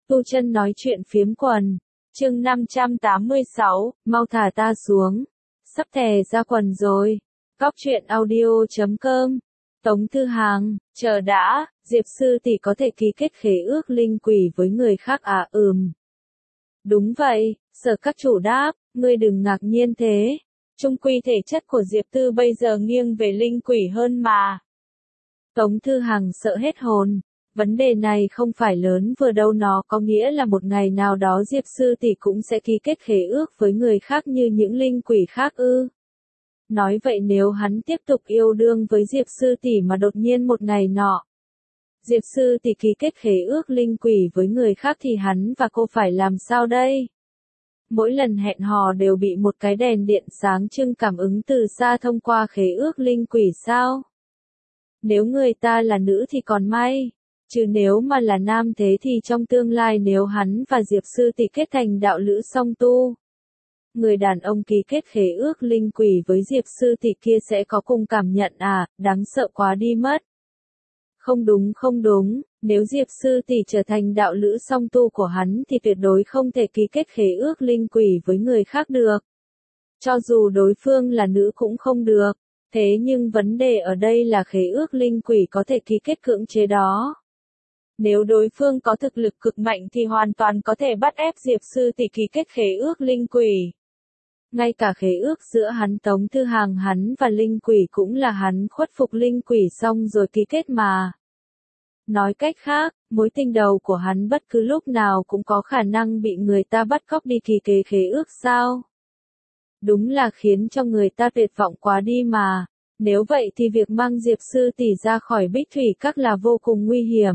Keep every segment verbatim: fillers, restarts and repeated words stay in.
Tu Chân nói chuyện phiếm quần. Chương năm trăm tám mươi sáu, mau thả ta xuống. Sắp thè ra quần rồi. Góc truyện audio chấm com. Tống Thư Hàng, chờ đã, Diệp sư tỷ có thể ký kết khế ước linh quỷ với người khác à? Ừm. Đúng vậy, Sở các chủ đáp, ngươi đừng ngạc nhiên thế. Chung quy thể chất của Diệp Tư bây giờ nghiêng về linh quỷ hơn mà. Tống Thư Hàng sợ hết hồn. Vấn đề này không phải lớn vừa đâu, nó có nghĩa là một ngày nào đó Diệp sư tỷ cũng sẽ ký kết khế ước với người khác như những linh quỷ khác ư? Nói vậy nếu hắn tiếp tục yêu đương với Diệp sư tỷ mà đột nhiên một ngày nọ, Diệp sư tỷ ký kết khế ước linh quỷ với người khác thì hắn và cô phải làm sao đây? Mỗi lần hẹn hò đều bị một cái đèn điện sáng trưng cảm ứng từ xa thông qua khế ước linh quỷ sao? Nếu người ta là nữ thì còn may. Chứ nếu mà là nam thế thì trong tương lai nếu hắn và Diệp sư tỷ kết thành đạo lữ song tu, người đàn ông ký kết khế ước linh quỷ với Diệp sư tỷ kia sẽ có cùng cảm nhận à? Đáng sợ quá đi mất. Không đúng không đúng, nếu Diệp sư tỷ trở thành đạo lữ song tu của hắn thì tuyệt đối không thể ký kết khế ước linh quỷ với người khác được. Cho dù đối phương là nữ cũng không được. Thế nhưng vấn đề ở đây là khế ước linh quỷ có thể ký kết cưỡng chế đó. Nếu đối phương có thực lực cực mạnh thì hoàn toàn có thể bắt ép Diệp sư tỷ ký kết khế ước linh quỷ. Ngay cả khế ước giữa hắn Tống Thư Hàng hắn và linh quỷ cũng là hắn khuất phục linh quỷ xong rồi ký kết mà. Nói cách khác, mối tình đầu của hắn bất cứ lúc nào cũng có khả năng bị người ta bắt cóc đi ký kế khế ước sao? Đúng là khiến cho người ta tuyệt vọng quá đi mà. Nếu vậy thì việc mang Diệp sư tỷ ra khỏi Bích Thủy Các là vô cùng nguy hiểm.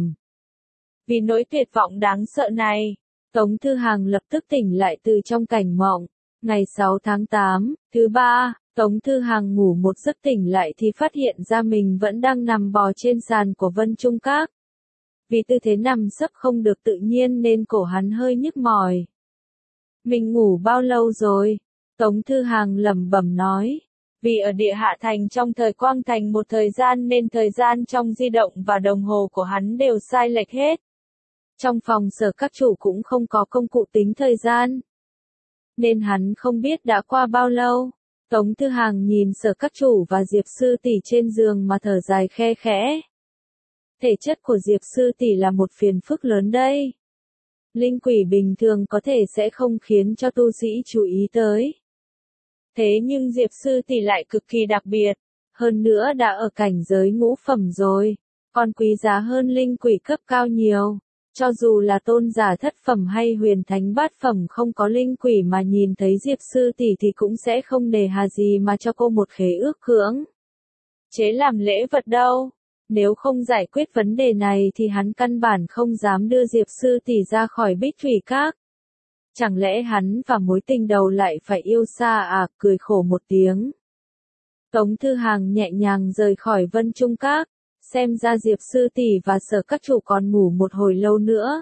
Vì nỗi tuyệt vọng đáng sợ này, Tống Thư Hàng lập tức tỉnh lại từ trong cảnh mộng. Ngày sáu tháng tám, thứ ba, Tống Thư Hàng ngủ một giấc tỉnh lại thì phát hiện ra mình vẫn đang nằm bò trên sàn của Vân Trung Các. Vì tư thế nằm sấp không được tự nhiên nên cổ hắn hơi nhức mỏi. Mình ngủ bao lâu rồi? Tống Thư Hàng lẩm bẩm nói. Vì ở địa hạ thành trong thời Quang Thành một thời gian nên thời gian trong di động và đồng hồ của hắn đều sai lệch hết. Trong phòng Sở các chủ cũng không có công cụ tính thời gian, nên hắn không biết đã qua bao lâu. Tống Thư Hàng nhìn Sở các chủ và Diệp sư tỷ trên giường mà thở dài khe khẽ. Thể chất của Diệp sư tỷ là một phiền phức lớn đây. Linh quỷ bình thường có thể sẽ không khiến cho tu sĩ chú ý tới. Thế nhưng Diệp sư tỷ lại cực kỳ đặc biệt, hơn nữa đã ở cảnh giới ngũ phẩm rồi, còn quý giá hơn linh quỷ cấp cao nhiều. Cho dù là tôn giả thất phẩm hay huyền thánh bát phẩm không có linh quỷ mà nhìn thấy Diệp sư tỷ thì cũng sẽ không nề hà gì mà cho cô một khế ước cưỡng chế làm lễ vật đâu. Nếu không giải quyết vấn đề này thì hắn căn bản không dám đưa Diệp sư tỷ ra khỏi Bích Thủy Các. Chẳng lẽ hắn và mối tình đầu lại phải yêu xa à? Cười khổ một tiếng, Tống Thư Hàng nhẹ nhàng rời khỏi Vân Trung Các. Xem ra Diệp sư tỷ và Sở các chủ còn ngủ một hồi lâu nữa.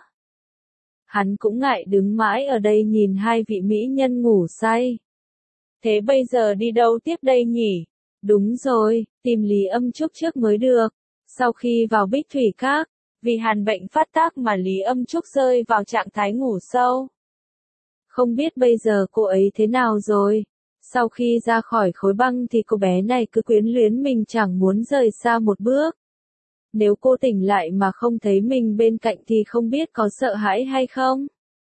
Hắn cũng ngại đứng mãi ở đây nhìn hai vị mỹ nhân ngủ say. Thế bây giờ đi đâu tiếp đây nhỉ? Đúng rồi, tìm Lý Âm Trúc trước mới được. Sau khi vào Bích Thủy Các, vì hàn bệnh phát tác mà Lý Âm Trúc rơi vào trạng thái ngủ sâu. Không biết bây giờ cô ấy thế nào rồi? Sau khi ra khỏi khối băng thì cô bé này cứ quyến luyến mình chẳng muốn rời xa một bước. Nếu cô tỉnh lại mà không thấy mình bên cạnh thì không biết có sợ hãi hay không?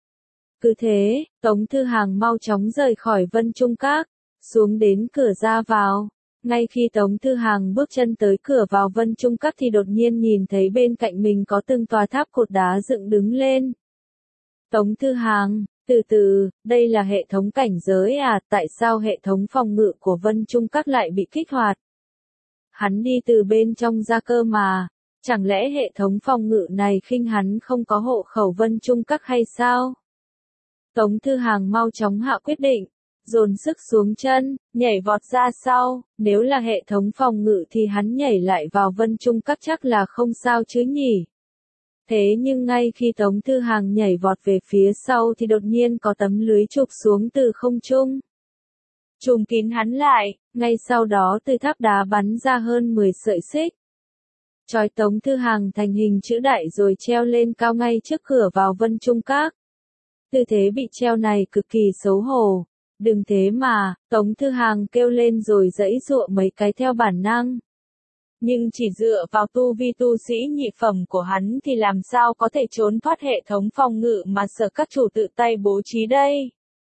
Cứ thế, Tống Thư Hàng mau chóng rời khỏi Vân Trung Các, xuống đến cửa ra vào. Ngay khi Tống Thư Hàng bước chân tới cửa vào Vân Trung Các thì đột nhiên nhìn thấy bên cạnh mình có từng tòa tháp cột đá dựng đứng lên. Tống Thư Hàng, từ từ, đây là hệ thống cảnh giới à? Tại sao hệ thống phòng ngự của Vân Trung Các lại bị kích hoạt? Hắn đi từ bên trong ra cơ mà. Chẳng lẽ hệ thống phòng ngự này khinh hắn không có hộ khẩu Vân Trung Các hay sao? Tống Thư Hàng mau chóng hạ quyết định, dồn sức xuống chân, nhảy vọt ra sau. Nếu là hệ thống phòng ngự thì hắn nhảy lại vào Vân Trung Các chắc là không sao chứ nhỉ? Thế nhưng ngay khi Tống Thư Hàng nhảy vọt về phía sau thì đột nhiên có tấm lưới chụp xuống từ không trung, trùm kín hắn lại. Ngay sau đó từ tháp đá bắn ra hơn mười sợi xích. Chói Tống Thư Hàng thành hình chữ đại rồi treo lên cao ngay trước cửa vào Vân Trung Các. Tư thế bị treo này cực kỳ xấu hổ. Đừng thế mà, Tống Thư Hàng kêu lên rồi giãy giụa mấy cái theo bản năng. Nhưng chỉ dựa vào tu vi tu sĩ nhị phẩm của hắn thì làm sao có thể trốn thoát hệ thống phòng ngự mà Sở Các Chủ tự tay bố trí đây.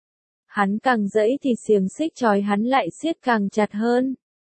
Hắn càng giãy thì xiềng xích trói hắn lại siết càng chặt hơn.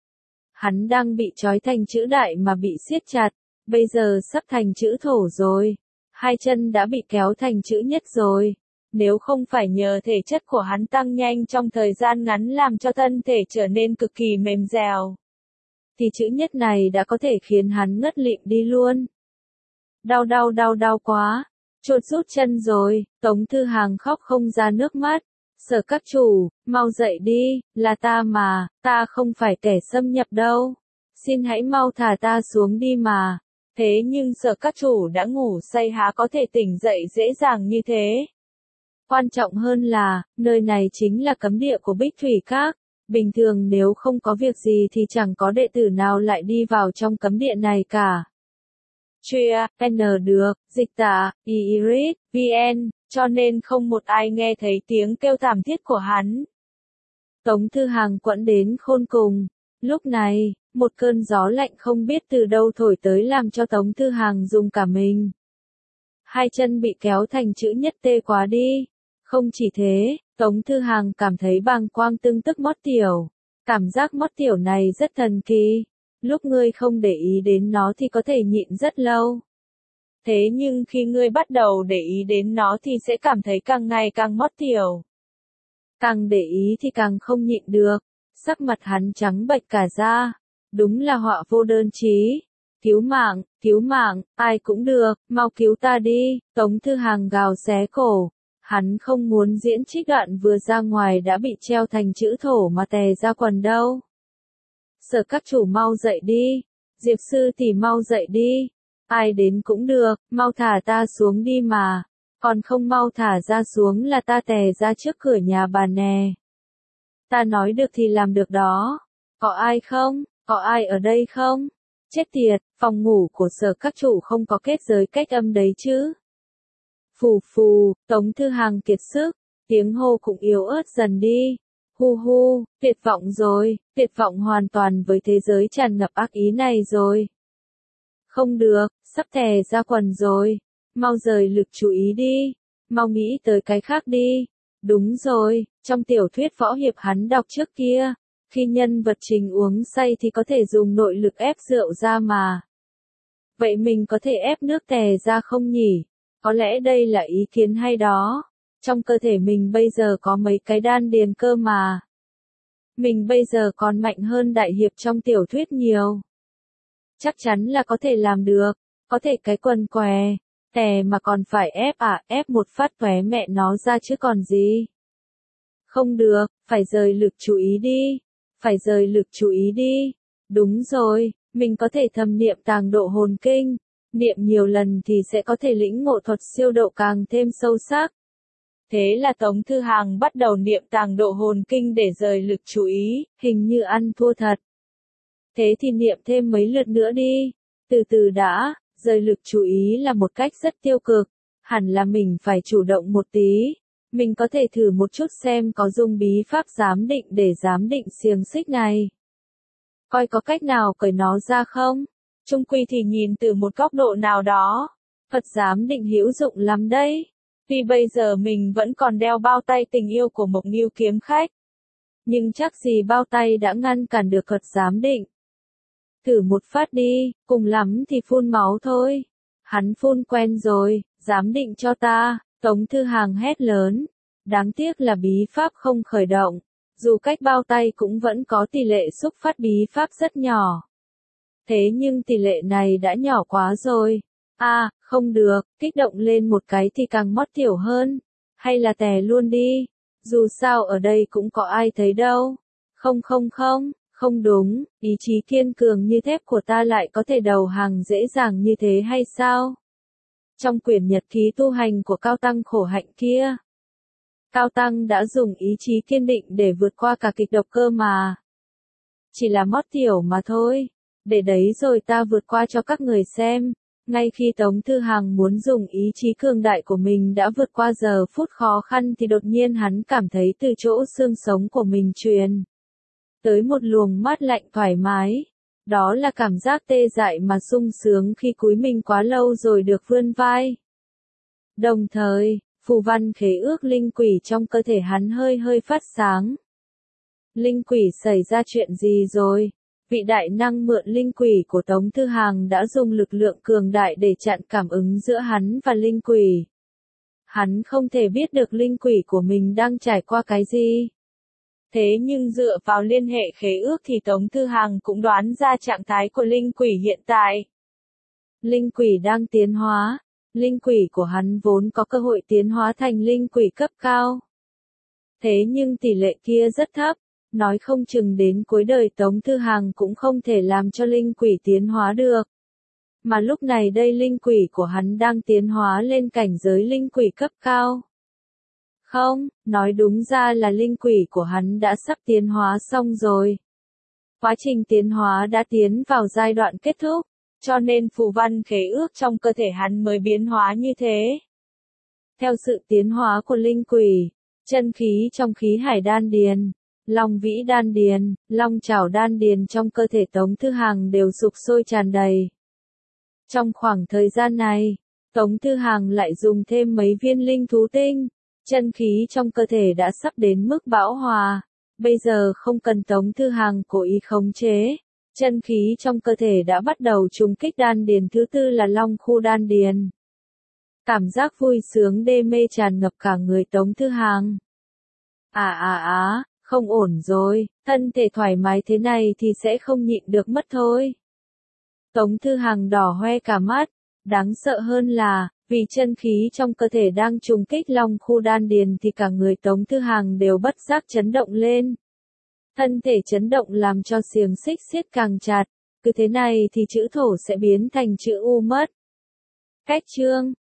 Hắn đang bị trói thành chữ đại mà bị siết chặt, bây giờ sắp thành chữ thổ rồi. Hai chân đã bị kéo thành chữ nhất rồi. Nếu không phải nhờ thể chất của hắn tăng nhanh trong thời gian ngắn làm cho thân thể trở nên cực kỳ mềm dẻo, thì chữ nhất này đã có thể khiến hắn ngất lịm đi luôn. Đau đau đau đau quá, chột rút chân rồi, Tống Thư Hàng khóc không ra nước mắt. Sở Các Chủ, mau dậy đi, là ta mà, ta không phải kẻ xâm nhập đâu. Xin hãy mau thả ta xuống đi mà. Thế nhưng Sở Các Chủ đã ngủ say há có thể tỉnh dậy dễ dàng như thế. Quan trọng hơn là, nơi này chính là cấm địa của Bích Thủy Các. Bình thường nếu không có việc gì thì chẳng có đệ tử nào lại đi vào trong cấm địa này cả. Chia, N được, dịch tả, Iris, vn, cho nên không một ai nghe thấy tiếng kêu thảm thiết của hắn. Tống Thư Hàng quẫn đến khôn cùng. Lúc này, một cơn gió lạnh không biết từ đâu thổi tới làm cho Tống Thư Hàng rung cả mình. Hai chân bị kéo thành chữ nhất tê quá đi. Không chỉ thế, Tống Thư Hàng cảm thấy bàng quang tưng tức mót tiểu. Cảm giác mót tiểu này rất thần kỳ. Lúc ngươi không để ý đến nó thì có thể nhịn rất lâu. Thế nhưng khi ngươi bắt đầu để ý đến nó thì sẽ cảm thấy càng ngày càng mót tiểu. Càng để ý thì càng không nhịn được. Sắc mặt hắn trắng bệch cả da. Đúng là họa vô đơn chí. Cứu mạng, cứu mạng, ai cũng được, mau cứu ta đi. Tống Thư Hàng gào xé cổ. Hắn không muốn diễn trích đoạn vừa ra ngoài đã bị treo thành chữ thổ mà tè ra quần đâu. Sở Các Chủ mau dậy đi. Diệp Sư tỷ mau dậy đi. Ai đến cũng được, mau thả ta xuống đi mà. Còn không mau thả ra xuống là ta tè ra trước cửa nhà bà nè. Ta nói được thì làm được đó. Có ai không? Có ai ở đây không? Chết tiệt, phòng ngủ của Sở Các Chủ không có kết giới cách âm đấy chứ. Phù phù, Tống Thư Hàng kiệt sức, tiếng hô cũng yếu ớt dần đi. Hu hu, tuyệt vọng rồi, tuyệt vọng hoàn toàn với thế giới tràn ngập ác ý này rồi. Không được, sắp thè ra quần rồi. Mau rời lực chú ý đi. Mau nghĩ tới cái khác đi. Đúng rồi, trong tiểu thuyết võ hiệp hắn đọc trước kia, khi nhân vật chính uống say thì có thể dùng nội lực ép rượu ra mà. Vậy mình có thể ép nước tè ra không nhỉ? Có lẽ đây là ý kiến hay đó. Trong cơ thể mình bây giờ có mấy cái đan điền cơ mà. Mình bây giờ còn mạnh hơn đại hiệp trong tiểu thuyết nhiều. Chắc chắn là có thể làm được. Có thể cái quần què, tè mà còn phải ép à, ép một phát tóe mẹ nó ra chứ còn gì. Không được, phải rời lực chú ý đi. Phải rời lực chú ý đi. Đúng rồi, mình có thể thầm niệm tàng độ hồn kinh. Niệm nhiều lần thì sẽ có thể lĩnh ngộ thuật siêu độ càng thêm sâu sắc. Thế là Tống Thư Hàng bắt đầu niệm tàng độ hồn kinh để rời lực chú ý, hình như ăn thua thật. Thế thì niệm thêm mấy lượt nữa đi. Từ từ đã, rời lực chú ý là một cách rất tiêu cực. Hẳn là mình phải chủ động một tí. Mình có thể thử một chút xem có dùng bí pháp giám định để giám định xiềng xích này. Coi có cách nào cởi nó ra không? Chung quy thì nhìn từ một góc độ nào đó, thuật giám định hữu dụng lắm đấy. Tuy bây giờ mình vẫn còn đeo bao tay tình yêu của Mộc Ngưu kiếm khách. Nhưng chắc gì bao tay đã ngăn cản được thuật giám định. Thử một phát đi, cùng lắm thì phun máu thôi. Hắn phun quen rồi, giám định cho ta, Tống Thư Hàng hét lớn. Đáng tiếc là bí pháp không khởi động. Dù cách bao tay cũng vẫn có tỷ lệ xúc phát bí pháp rất nhỏ. Thế nhưng tỷ lệ này đã nhỏ quá rồi. À, không được, kích động lên một cái thì càng mót tiểu hơn. Hay là tè luôn đi. Dù sao ở đây cũng có ai thấy đâu. Không không không, không đúng, ý chí kiên cường như thép của ta lại có thể đầu hàng dễ dàng như thế hay sao? Trong quyển nhật ký tu hành của Cao Tăng khổ hạnh kia, Cao Tăng đã dùng ý chí kiên định để vượt qua cả kịch độc cơ mà. Chỉ là mót tiểu mà thôi. Để đấy rồi ta vượt qua cho các người xem. Ngay khi Tống Thư Hằng muốn dùng ý chí cường đại của mình đã vượt qua giờ phút khó khăn thì đột nhiên hắn cảm thấy từ chỗ xương sống của mình truyền tới một luồng mát lạnh thoải mái. Đó là cảm giác tê dại mà sung sướng khi cúi mình quá lâu rồi được vươn vai. Đồng thời, phù văn khế ước linh quỷ trong cơ thể hắn hơi hơi phát sáng. Linh quỷ xảy ra chuyện gì rồi? Vị đại năng mượn linh quỷ của Tống Thư Hằng đã dùng lực lượng cường đại để chặn cảm ứng giữa hắn và linh quỷ. Hắn không thể biết được linh quỷ của mình đang trải qua cái gì. Thế nhưng dựa vào liên hệ khế ước thì Tống Thư Hằng cũng đoán ra trạng thái của linh quỷ hiện tại. Linh quỷ đang tiến hóa. Linh quỷ của hắn vốn có cơ hội tiến hóa thành linh quỷ cấp cao. Thế nhưng tỷ lệ kia rất thấp. Nói không chừng đến cuối đời Tống Thư Hằng cũng không thể làm cho linh quỷ tiến hóa được. Mà lúc này đây linh quỷ của hắn đang tiến hóa lên cảnh giới linh quỷ cấp cao. Không, nói đúng ra là linh quỷ của hắn đã sắp tiến hóa xong rồi. Quá trình tiến hóa đã tiến vào giai đoạn kết thúc, cho nên phù văn khế ước trong cơ thể hắn mới biến hóa như thế. Theo sự tiến hóa của linh quỷ, chân khí trong khí hải đan điền, long vĩ đan điền, long chảo đan điền trong cơ thể Tống Thư Hằng đều sục sôi tràn đầy. Trong khoảng thời gian này, Tống Thư Hằng lại dùng thêm mấy viên linh thú tinh, chân khí trong cơ thể đã sắp đến mức bão hòa, bây giờ không cần Tống Thư Hằng cố ý khống chế, chân khí trong cơ thể đã bắt đầu trùng kích đan điền thứ tư là long khu đan điền. Cảm giác vui sướng đê mê tràn ngập cả người Tống Thư Hằng. À à à, không ổn rồi, thân thể thoải mái thế này thì sẽ không nhịn được mất thôi. Tống Thư Hằng đỏ hoe cả mắt, đáng sợ hơn là, vì chân khí trong cơ thể đang trùng kích long khu đan điền thì cả người Tống Thư Hằng đều bất giác chấn động lên. Thân thể chấn động làm cho xiềng xích siết càng chặt, cứ thế này thì chữ thổ sẽ biến thành chữ U mất. Cách chương